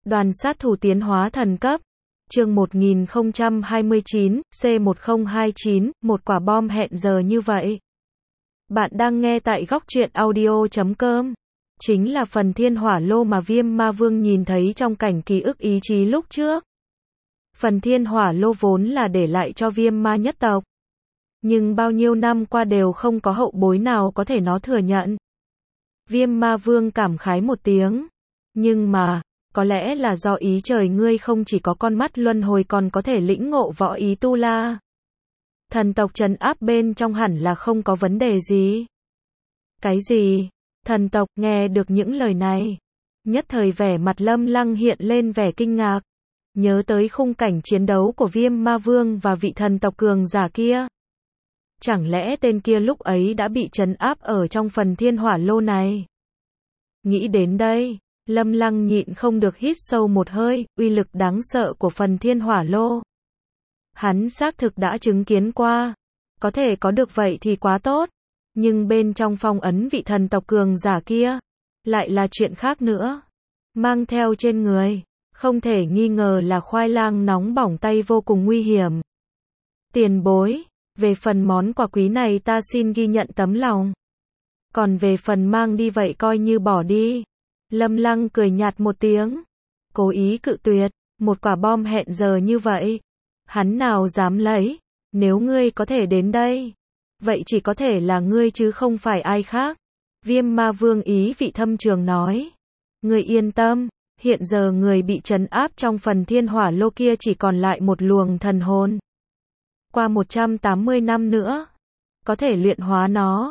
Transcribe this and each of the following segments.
Đoàn sát thủ tiến hóa thần cấp. Chương 1029, C1029, một quả bom hẹn giờ như vậy. Bạn đang nghe tại góc truyện audio.com. Chính là phần thiên hỏa lô mà Viêm Ma Vương nhìn thấy trong cảnh ký ức ý chí lúc trước. Phần thiên hỏa lô vốn là để lại cho Viêm Ma nhất tộc. Nhưng bao nhiêu năm qua đều không có hậu bối nào có thể nó thừa nhận. Viêm Ma Vương cảm khái một tiếng. Nhưng mà, có lẽ là do ý trời ngươi không chỉ có con mắt luân hồi còn có thể lĩnh ngộ võ ý tu la. Thần tộc trấn áp bên trong hẳn là không có vấn đề gì. Cái gì? Thần tộc nghe được những lời này. Nhất thời vẻ mặt Lâm Lăng hiện lên vẻ kinh ngạc. Nhớ tới khung cảnh chiến đấu của Viêm Ma Vương và vị thần tộc cường giả kia. Chẳng lẽ tên kia lúc ấy đã bị trấn áp ở trong phần thiên hỏa lô này? Nghĩ đến đây, Lâm Lăng nhịn không được hít sâu một hơi, uy lực đáng sợ của phần thiên hỏa lô. Hắn xác thực đã chứng kiến qua. Có thể có được vậy thì quá tốt. Nhưng bên trong phong ấn vị thần tộc cường giả kia, lại là chuyện khác nữa. Mang theo trên người, không thể nghi ngờ là khoai lang nóng bỏng tay vô cùng nguy hiểm. Tiền bối, về phần món quà quý này ta xin ghi nhận tấm lòng. Còn về phần mang đi vậy coi như bỏ đi. Lâm Lăng cười nhạt một tiếng. Cố ý cự tuyệt, một quả bom hẹn giờ như vậy. Hắn nào dám lấy, nếu ngươi có thể đến đây. Vậy chỉ có thể là ngươi chứ không phải ai khác. Viêm Ma Vương ý vị thâm trường nói. Ngươi yên tâm, hiện giờ người bị trấn áp trong phần thiên hỏa lô kia chỉ còn lại một luồng thần hồn. Qua 180 năm nữa, có thể luyện hóa nó.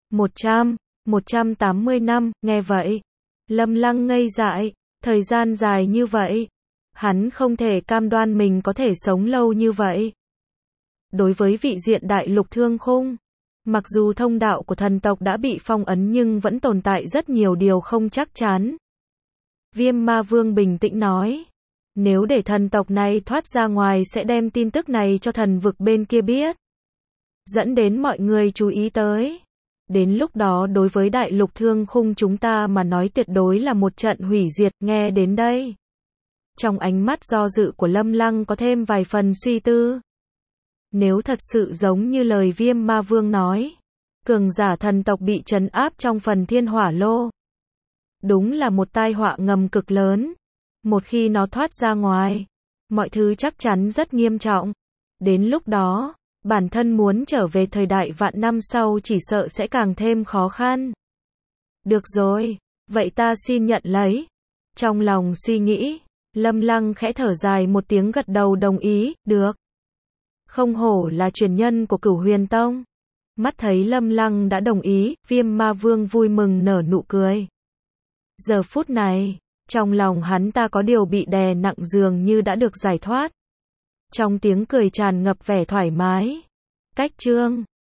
180 năm, nghe vậy. Lâm Lăng ngây dại, thời gian dài như vậy. Hắn không thể cam đoan mình có thể sống lâu như vậy. Đối với vị diện đại lục thương khung, mặc dù thông đạo của thần tộc đã bị phong ấn nhưng vẫn tồn tại rất nhiều điều không chắc chắn. Viêm Ma Vương bình tĩnh nói, nếu để thần tộc này thoát ra ngoài sẽ đem tin tức này cho thần vực bên kia biết. Dẫn đến mọi người chú ý tới. Đến lúc đó đối với đại lục thương khung chúng ta mà nói tuyệt đối là một trận hủy diệt. Nghe đến đây, trong ánh mắt do dự của Lâm Lăng có thêm vài phần suy tư. Nếu thật sự giống như lời Viêm Ma Vương nói, cường giả thần tộc bị trấn áp trong phần thiên hỏa lô, đúng là một tai họa ngầm cực lớn. Một khi nó thoát ra ngoài, mọi thứ chắc chắn rất nghiêm trọng. Đến lúc đó, bản thân muốn trở về thời đại vạn năm sau chỉ sợ sẽ càng thêm khó khăn. Được rồi, vậy ta xin nhận lấy. Trong lòng suy nghĩ, Lâm Lăng khẽ thở dài một tiếng gật đầu đồng ý, được. Không hổ là truyền nhân của Cửu Huyền Tông. Mắt thấy Lâm Lăng đã đồng ý, Viêm Ma Vương vui mừng nở nụ cười. Giờ phút này, trong lòng hắn ta có điều bị đè nặng dường như đã được giải thoát. Trong tiếng cười tràn ngập vẻ thoải mái. Cách chương